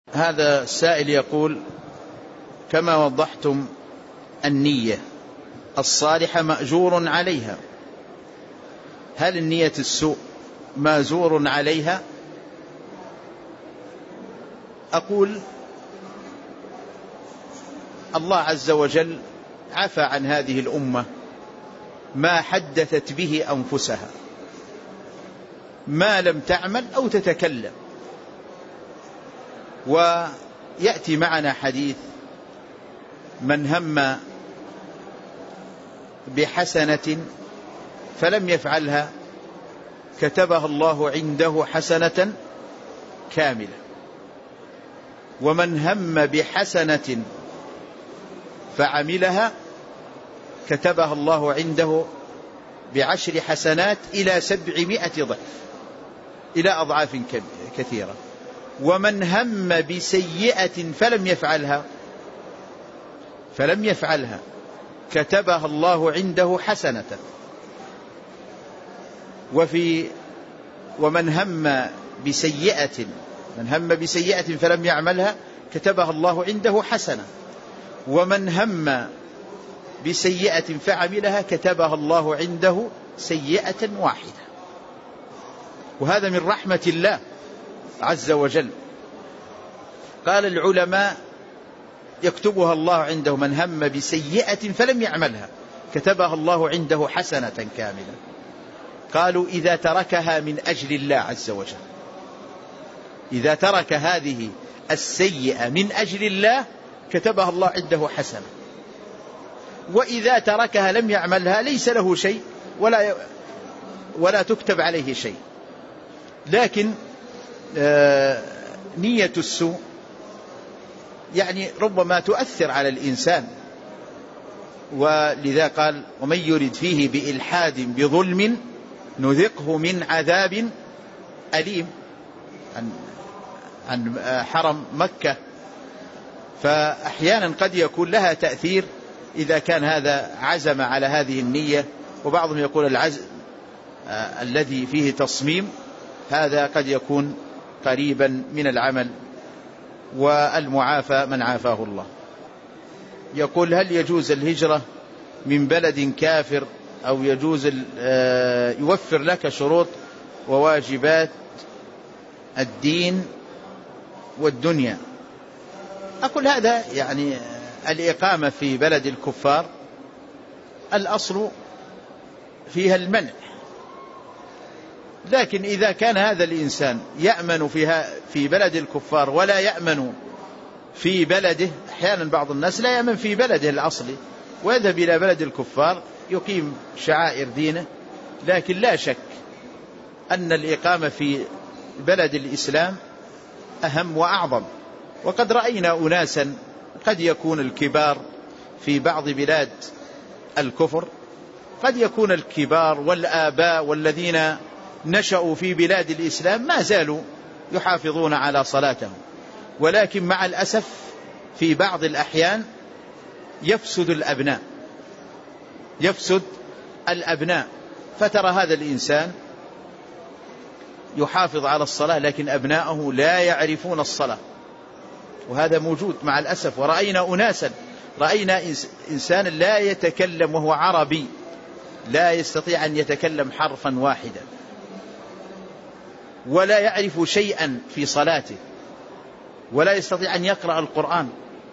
هذا السائل يقول: كما وضحتم النية الصالحة مأجور عليها، هل النية السوء مأجور عليها؟ أقول: الله عز وجل عفى عن هذه الأمة ما حدثت به أنفسها ما لم تعمل أو تتكلم. ويأتي معنا حديث: من هم بحسنة فلم يفعلها كتبها الله عنده حسنة كاملة، ومن هم بحسنة فعملها كتبها الله عنده ب10 حسنات إلى 700 ضعف، إلى أضعاف كثيرة. ومن هم بسيئة فلم يفعلها كتبها الله عنده حسنة. ومن هم بسيئة فلم يعملها كتبها الله عنده حسنة، ومن هم بسيئة فعملها كتبها الله عنده سيئة واحدة. وهذا من رحمة الله عز وجل. قال العلماء: يكتبها الله عنده، من هم بسيئة فلم يعملها كتبها الله عنده حسنة كاملة. قالوا: إذا تركها من أجل الله عز وجل، إذا ترك هذه السيئة من أجل الله كتبها الله عنده حسنة. وإذا تركها لم يعملها ليس له شيء ولا تكتب عليه شيء. لكن نية السوء يعني ربما تؤثر على الإنسان، ولذا قال: ومن يرد فيه بإلحاد بظلم نذقه من عذاب أليم، عن حرم مكة. فأحيانا قد يكون لها تأثير إذا كان هذا عزم على هذه النية. وبعضهم يقول العزم الذي فيه تصميم هذا قد يكون قريبا من العمل، والمعافى من عافاه الله. يقول: هل يجوز الهجرة من بلد كافر، أو يجوز يوفر لك شروط وواجبات الدين والدنيا؟ أقول هذا يعني الإقامة في بلد الكفار الأصل فيها المنع، لكن إذا كان هذا الإنسان يأمن في بلد الكفار ولا يأمن في بلده، أحيانا بعض الناس لا يأمن في بلده الأصلي ويذهب إلى بلد الكفار يقيم شعائر دينه، لكن لا شك أن الإقامة في بلد الإسلام أهم وأعظم. وقد رأينا أناسا قد يكون الكبار في بعض بلاد الكفر، قد يكون الكبار والآباء والذين نشأوا في بلاد الإسلام ما زالوا يحافظون على صلاتهم، ولكن مع الأسف في بعض الأحيان يفسد الأبناء، فترى هذا الإنسان يحافظ على الصلاة لكن أبناءه لا يعرفون الصلاة، وهذا موجود مع الأسف. رأينا إنسان لا يتكلم وهو عربي، لا يستطيع أن يتكلم حرفا واحدا، ولا يعرف شيئا في صلاته، ولا يستطيع أن يقرأ القرآن.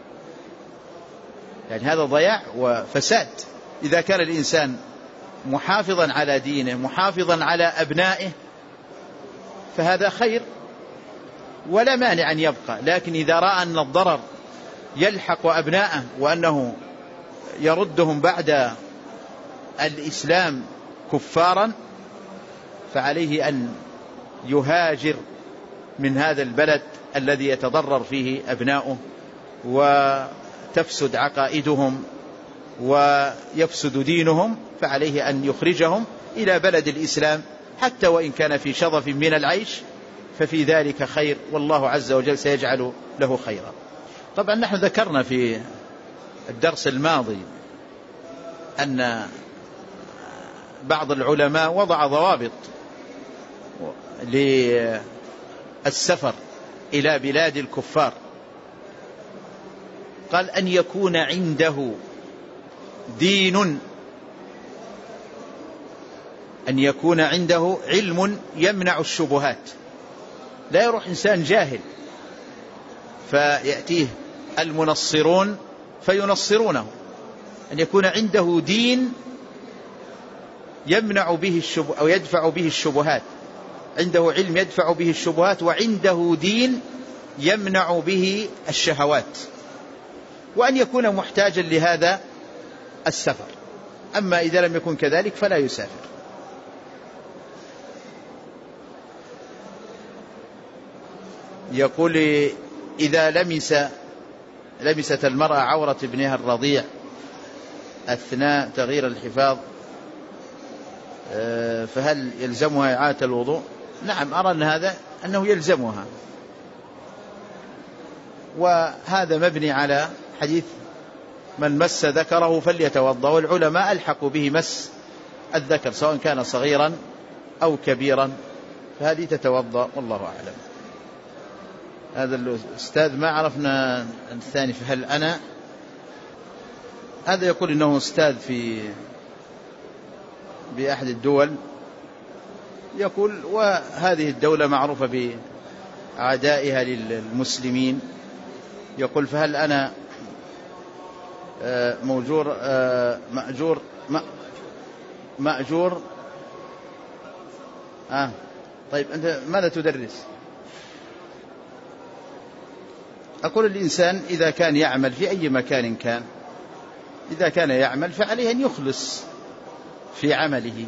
يعني هذا ضياع وفساد. إذا كان الإنسان محافظا على دينه، محافظا على أبنائه، فهذا خير ولا مانع أن يبقى. لكن إذا رأى أن الضرر يلحق أبنائه وأنه يردهم بعد الإسلام كفارا، فعليه أن يهاجر من هذا البلد الذي يتضرر فيه أبناؤه وتفسد عقائدهم ويفسد دينهم، فعليه أن يخرجهم إلى بلد الإسلام حتى وإن كان في شظف من العيش، ففي ذلك خير، والله عز وجل سيجعل له خيرا. طبعا نحن ذكرنا في الدرس الماضي أن بعض العلماء وضع ضوابط للسفر إلى بلاد الكفار، قال أن يكون عنده دين، أن يكون عنده علم يمنع الشبهات. لا يروح إنسان جاهل فيأتيه المنصرون فينصرونه، أن يكون عنده دين يمنع به الشبهات أو يدفع به الشبهات، عنده علم يدفع به الشبهات، وعنده دين يمنع به الشهوات، وأن يكون محتاجا لهذا السفر. أما إذا لم يكن كذلك فلا يسافر. يقول إذا لمست المرأة عورة ابنها الرضيع أثناء تغيير الحفاظ فهل يلزمها إعادة الوضوء؟ نعم، أرى أن هذا أنه يلزمها، وهذا مبني على حديث من مس ذكره فليتوضأ، والعلماء ألحقوا به مس الذكر سواء كان صغيرا أو كبيرا، فهذه تتوضأ والله أعلم. هذا الأستاذ ما عرفنا الثاني، فهل أنا هذا يقول إنه أستاذ بأحد الدول، يقول وهذه الدولة معروفة بعدائها للمسلمين، يقول فهل أنا مأجور طيب أنت ماذا تدرس؟ أقول الإنسان إذا كان يعمل في أي مكان كان، إذا كان يعمل فعليه أن يخلص في عمله،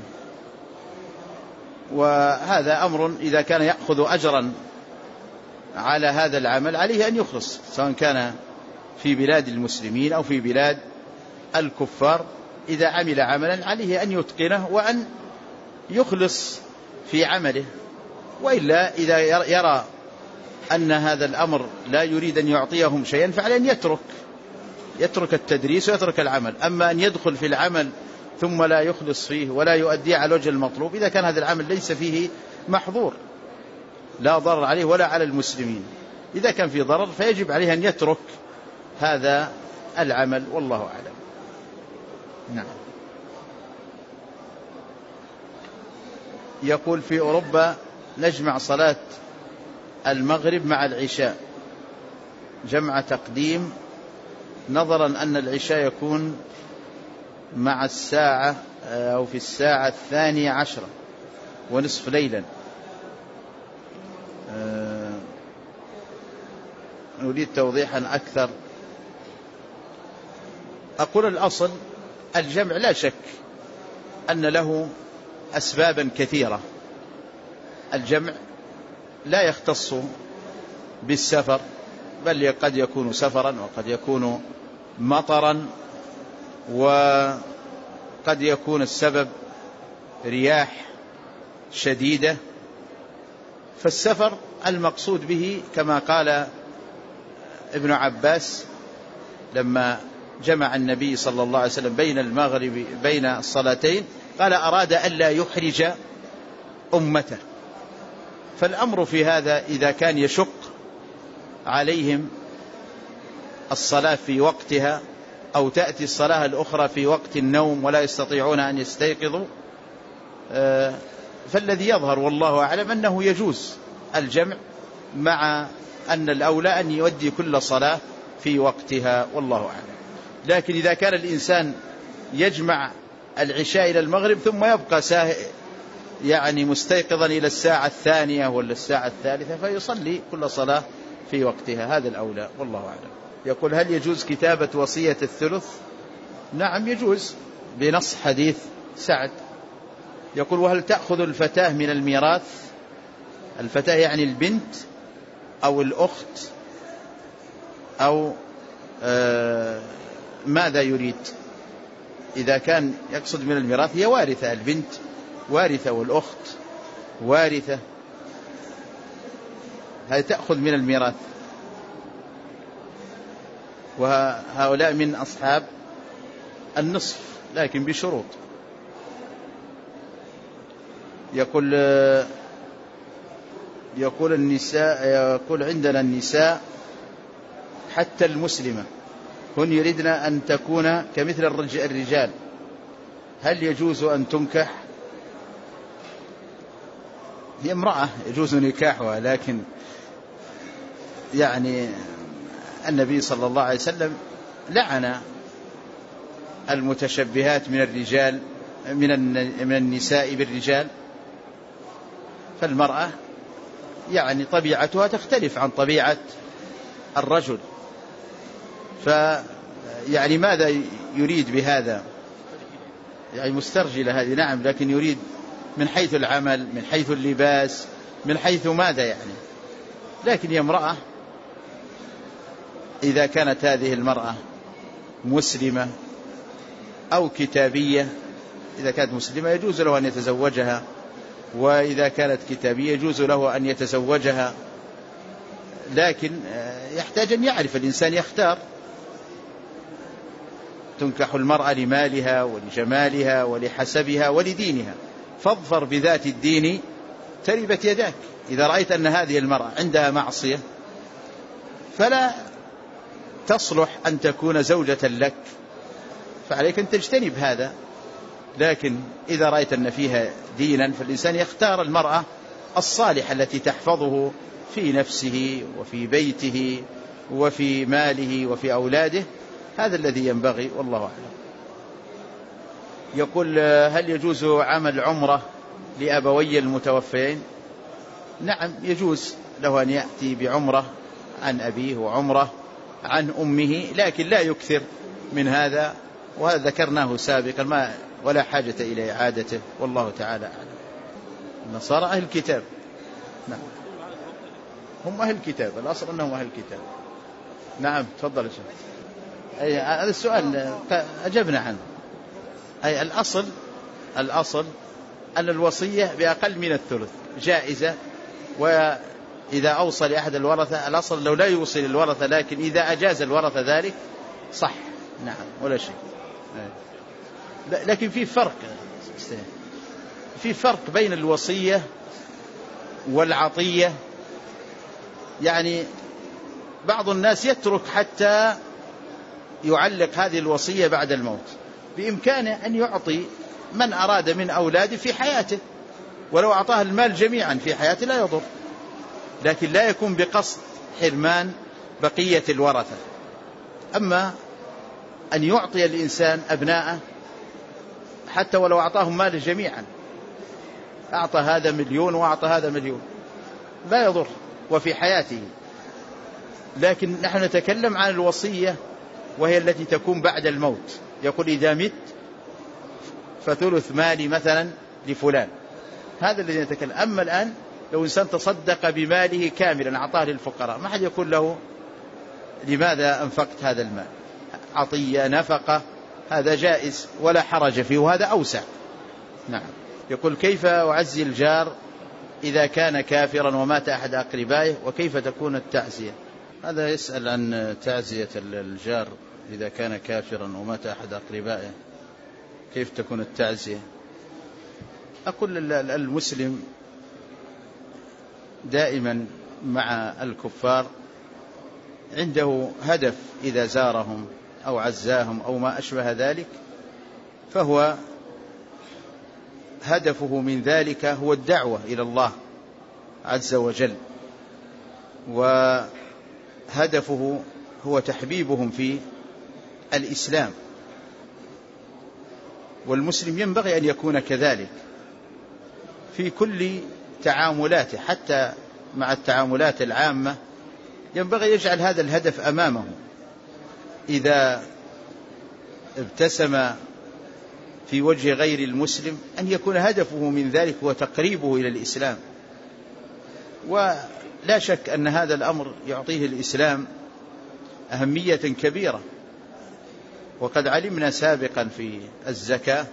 وهذا أمر إذا كان يأخذ أجرا على هذا العمل عليه أن يخلص، سواء كان في بلاد المسلمين أو في بلاد الكفار. إذا عمل عملا عليه أن يتقنه وأن يخلص في عمله، وإلا إذا يرى أن هذا الأمر لا يريد أن يعطيهم شيئا فعليه أن يترك التدريس ويترك العمل. أما أن يدخل في العمل ثم لا يخلص فيه ولا يؤدي على وجه المطلوب، إذا كان هذا العمل ليس فيه محظور لا ضرر عليه ولا على المسلمين، إذا كان فيه ضرر فيجب عليه أن يترك هذا العمل والله أعلم. نعم. يقول في أوروبا نجمع صلاة المغرب مع العشاء جمع تقديم، نظرا أن العشاء يكون مع الساعة أو في الساعة 12:30 ليلا. نريد توضيحا أكثر. أقول الأصل الجمع لا شك أن له أسبابا كثيرة، الجمع لا يختص بالسفر، بل قد يكون سفرا وقد يكون مطرا، وقد يكون السبب رياح شديدة. فالسفر المقصود به كما قال ابن عباس لما جمع النبي صلى الله عليه وسلم بين المغرب بين الصلاتين، قال أراد ألا يحرج أمته. فالأمر في هذا إذا كان يشق عليهم الصلاة في وقتها أو تأتي الصلاة الأخرى في وقت النوم ولا يستطيعون أن يستيقظوا، فالذي يظهر والله أعلم أنه يجوز الجمع، مع أن الأولى أن يؤدي كل صلاة في وقتها والله أعلم. لكن إذا كان الإنسان يجمع العشاء إلى المغرب ثم يبقى يعني مستيقظا إلى الساعة 2 ولا الساعة 3 فيصلي كل صلاة في وقتها، هذا الأولى والله أعلم. يقول هل يجوز كتابة وصية الثلث؟ نعم يجوز بنص حديث سعد. يقول وهل تأخذ الفتاة من الميراث؟ الفتاة يعني البنت أو الأخت أو ماذا يريد؟ إذا كان يقصد من الميراث هي وارثة، البنت وارثة والأخت وارثة، هذه تأخذ من الميراث، وهؤلاء من أصحاب النصف لكن بشروط. يقول النساء، يقول عندنا النساء حتى المسلمة هن يريدن أن تكون كمثل الرجال، هل يجوز أن تنكح؟ هي امرأة يجوز نكاحها، لكن يعني النبي صلى الله عليه وسلم لعن المتشبهات من الرجال من النساء بالرجال، فالمرأة يعني طبيعتها تختلف عن طبيعة الرجل، فيعني ماذا يريد بهذا؟ يعني مسترجلة هذه، نعم، لكن يريد من حيث العمل، من حيث اللباس، من حيث ماذا يعني. لكن هي امرأة، إذا كانت هذه المرأة مسلمة أو كتابية، إذا كانت مسلمة يجوز له أن يتزوجها، وإذا كانت كتابية يجوز له أن يتزوجها، لكن يحتاج أن يعرف الإنسان يختار. تنكح المرأة لمالها ولجمالها ولحسبها ولدينها، فاظفر بذات الدين تربت يداك. إذا رأيت أن هذه المرأة عندها معصية فلا تصلح أن تكون زوجة لك، فعليك أن تجتنب هذا. لكن إذا رأيت أن فيها دينا فالإنسان يختار المرأة الصالحة التي تحفظه في نفسه وفي بيته وفي ماله وفي أولاده، هذا الذي ينبغي، والله أعلم. يقول هل يجوز عمل عمرة لأبوي المتوفيين؟ نعم يجوز له أن يأتي بعمرة عن أبيه وعمرة عن أمه، لكن لا يكثر من هذا، وهذا ذكرناه سابقا ولا حاجة إلى إعادته، والله تعالى أعلم. النصارى أهل الكتاب، نعم هم أهل الكتاب، الأصل أنهم أهل الكتاب. نعم تفضل يا شيخ. أي هذا السؤال أجبنا عنه. أي الأصل أن الوصية بأقل من الثلث جائزة، وإذا أوصى لأحد الورثة الأصل لو لا يوصي للورثة، لكن إذا أجاز الورثة ذلك صح، نعم ولا شيء. لكن في فرق بين الوصية والعطية. يعني بعض الناس يترك حتى يعلق هذه الوصية بعد الموت، بإمكانه أن يعطي من أراد من أولاده في حياته، ولو أعطاه المال جميعا في حياته لا يضر، لكن لا يكون بقصد حرمان بقية الورثة. أما أن يعطي الإنسان أبناءه حتى ولو أعطاهم مال جميعا، أعطى هذا 1,000,000 وأعطى هذا 1,000,000، لا يضر وفي حياته. لكن نحن نتكلم عن الوصية وهي التي تكون بعد الموت، يقول إذا مت فثلث مالي مثلا لفلان، هذا الذي نتكلم. أما الآن لو إنسان تصدق بماله كاملا أعطاه للفقراء، ما حد يقول له لماذا أنفقت هذا المال، عطية نفقة، هذا جائز ولا حرج فيه، وهذا أوسع. نعم. يقول كيف أعزي الجار إذا كان كافرا ومات أحد أقربائه، وكيف تكون التعزية؟ هذا يسأل عن تعزية الجار إذا كان كافرا ومات أحد أقربائه، كيف تكون التعزية؟ أقول المسلم دائما مع الكفار عنده هدف، إذا زارهم أو عزاهم أو ما أشبه ذلك، فهو هدفه من ذلك هو الدعوة إلى الله عز وجل، وهدفه هو تحبيبهم في الإسلام. والمسلم ينبغي أن يكون كذلك في كل تعاملاته، حتى مع التعاملات العامة ينبغي يجعل هذا الهدف أمامه. إذا ابتسم في وجه غير المسلم أن يكون هدفه من ذلك هو تقريبه إلى الإسلام، ولا شك أن هذا الأمر يعطيه الإسلام أهمية كبيرة. وقد علمنا سابقا في الزكاة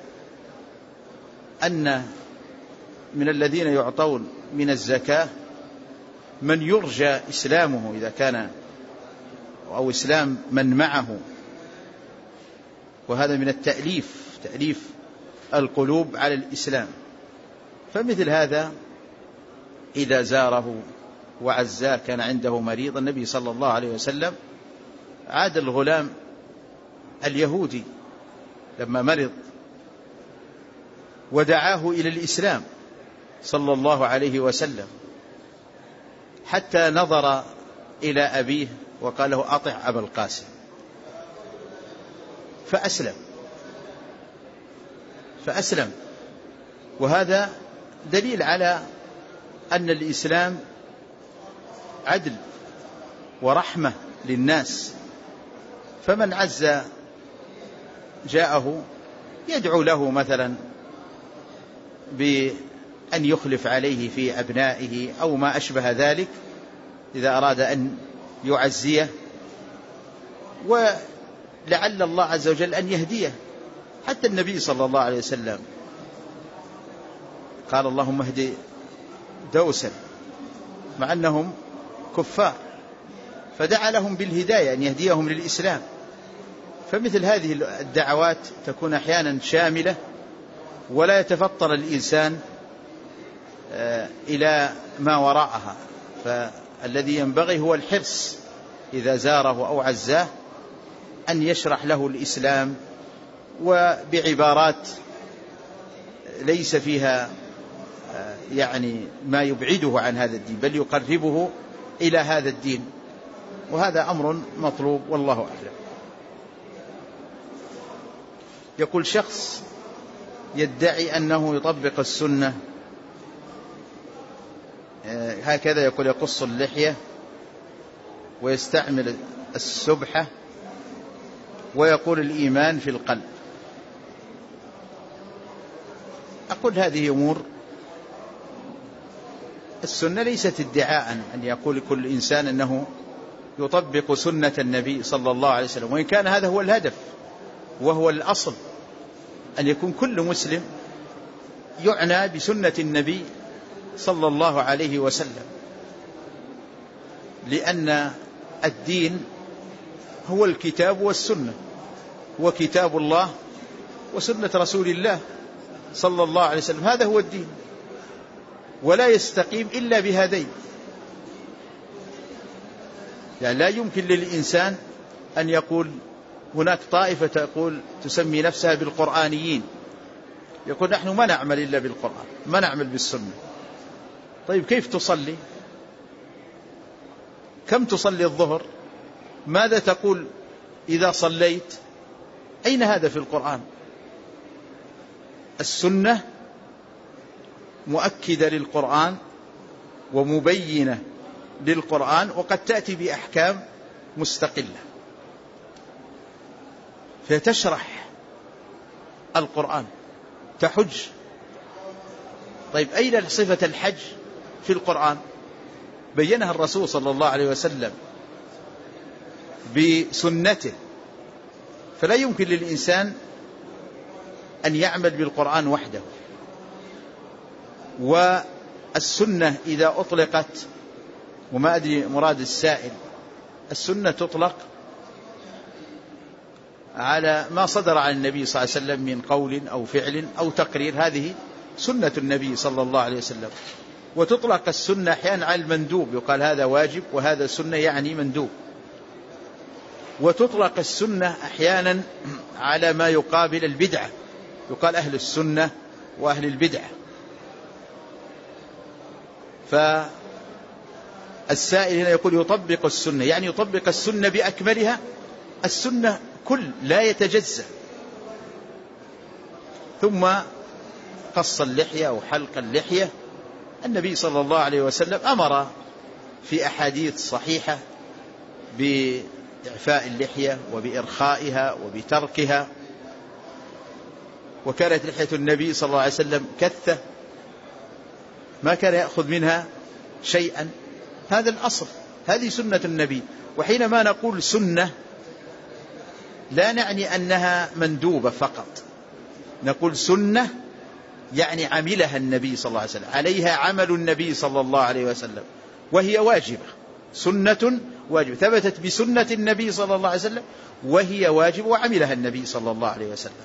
أن من الذين يعطون من الزكاة من يرجى إسلامه إذا كان، أو إسلام من معه، وهذا من تأليف القلوب على الإسلام. فمثل هذا إذا زاره وعزاه، كان عنده مريض، النبي صلى الله عليه وسلم عاد الغلام اليهودي لما مرض ودعاه إلى الإسلام صلى الله عليه وسلم، حتى نظر إلى أبيه وقال له أطع أبا القاسم، فأسلم. وهذا دليل على أن الإسلام عدل ورحمة للناس، فمن عز جاءه يدعو له مثلا بأن يخلف عليه في أبنائه أو ما أشبه ذلك إذا أراد أن يعزيه، ولعل الله عز وجل أن يهديه. حتى النبي صلى الله عليه وسلم قال اللهم اهد دوسا مع أنهم كفار، فدعا لهم بالهداية أن يهديهم للإسلام. فمثل هذه الدعوات تكون أحيانا شاملة ولا يتفطر الإنسان إلى ما وراءها، فالذي ينبغي هو الحرص إذا زاره أو عزاه أن يشرح له الإسلام وبعبارات ليس فيها يعني ما يبعده عن هذا الدين، بل يقربه إلى هذا الدين، وهذا أمر مطلوب والله أعلم. يقول شخص يدعي أنه يطبق السنة، هكذا يقول يقص اللحية ويستعمل السبحة ويقول الإيمان في القلب. أقول هذه أمور السنة ليست ادعاء أن يقول كل إنسان أنه يطبق سنة النبي صلى الله عليه وسلم، وإن كان هذا هو الهدف وهو الأصل أن يكون كل مسلم يعنى بسنة النبي صلى الله عليه وسلم، لأن الدين هو الكتاب والسنة، هو كتاب الله وسنة رسول الله صلى الله عليه وسلم، هذا هو الدين، ولا يستقيم إلا بهذين. يعني لا يمكن للإنسان أن يقول هناك طائفة تقول تسمي نفسها بالقرآنيين، يقول نحن ما نعمل إلا بالقرآن، ما نعمل بالسنة. طيب كيف تصلي؟ كم تصلي الظهر؟ ماذا تقول إذا صليت؟ أين هذا في القرآن؟ السنة مؤكدة للقرآن ومبينة للقرآن، وقد تأتي بأحكام مستقلة فتشرح القرآن، تحج. طيب أين صفة الحج في القرآن؟ بينها الرسول صلى الله عليه وسلم بسنته، فلا يمكن للإنسان أن يعمل بالقرآن وحده. والسنة إذا أطلقت، وما أدري مراد السائل، السنة تطلق على ما صدر عن النبي صلى الله عليه وسلم من قول أو فعل أو تقرير، هذه سنة النبي صلى الله عليه وسلم. وتطلق السنة أحيانا على المندوب، يقال هذا واجب وهذا سنة يعني مندوب. وتطلق السنة أحيانا على ما يقابل البدعة، يقال أهل السنة وأهل البدعة. فالسائل هنا يقول يطبق السنة، يعني يطبق السنة بأكملها، السنة كل لا يتجزأ. ثم قص اللحية أو حلق اللحية، النبي صلى الله عليه وسلم أمر في أحاديث صحيحة بإعفاء اللحية وبإرخائها وبتركها، وكانت لحية النبي صلى الله عليه وسلم كثة، ما كان يأخذ منها شيئا. هذا الأصل، هذه سنة النبي. وحينما نقول سنة لا نعني أنها مندوبة فقط، نقول سنة يعني عملها النبي صلى الله عليه وسلم، عليها عمل النبي صلى الله عليه وسلم، وهي واجبة، سنة واجبة ثبتت بسنة النبي صلى الله عليه وسلم وهي واجبة وعملها النبي صلى الله عليه وسلم.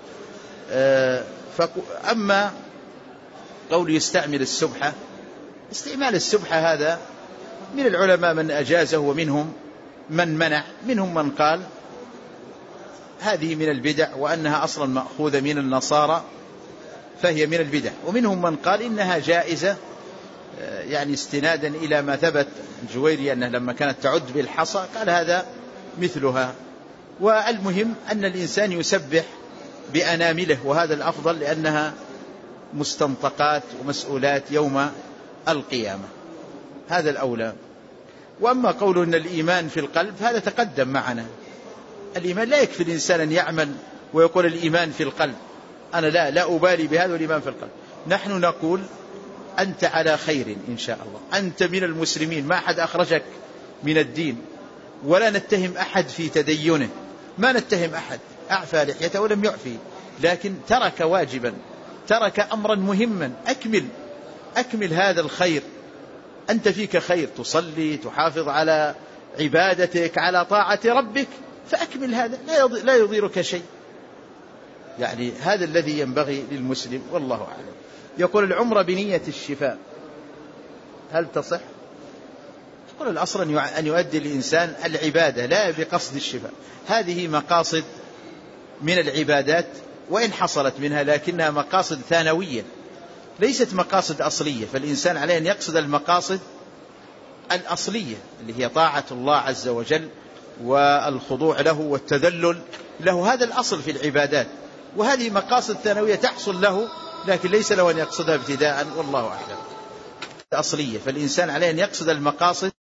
أما قول يستعمل السبحة، استعمال السبحة هذا من العلماء من أجازه ومنهم من منع، منهم من قال هذه من البدع، وأنها أصلا مأخوذة من النصارى فهي من البدع. ومنهم من قال إنها جائزة، يعني استنادا إلى ما ثبت الجويري أنه لما كانت تعد بالحصى قال هذا مثلها. والمهم أن الإنسان يسبح بأنامله، وهذا الأفضل لأنها مستنطقات ومسؤولات يوم القيامة، هذا الأولى. وأما قوله أن الإيمان في القلب هذا تقدم معنا. الإيمان لا يكفي الإنسان أن يعمل ويقول الإيمان في القلب، أنا لا أبالي بهذا والإيمان في القلب. نحن نقول أنت على خير إن شاء الله، أنت من المسلمين، ما أحد أخرجك من الدين، ولا نتهم أحد في تدينه، ما نتهم أحد أعفى لحيته ولم يعفي، لكن ترك واجبا، ترك أمرا مهما. أكمل هذا الخير، أنت فيك خير، تصلي، تحافظ على عبادتك، على طاعة ربك، فأكمل هذا، لا يضيرك شيء. يعني هذا الذي ينبغي للمسلم، والله أعلم. يقول العمرة بنية الشفاء هل تصح؟ يقول الأصل أن يؤدي الإنسان العبادة لا بقصد الشفاء. هذه مقاصد من العبادات وإن حصلت منها، لكنها مقاصد ثانوية ليست مقاصد أصلية. فالإنسان عليه أن يقصد المقاصد الأصلية اللي هي طاعة الله عز وجل والخضوع له والتذلل له، هذا الأصل في العبادات. وهذه مقاصد ثانوية تحصل له، لكن ليس له أن يقصدها ابتداء، والله أعلم. أصلية، فالإنسان عليه أن يقصد المقاصد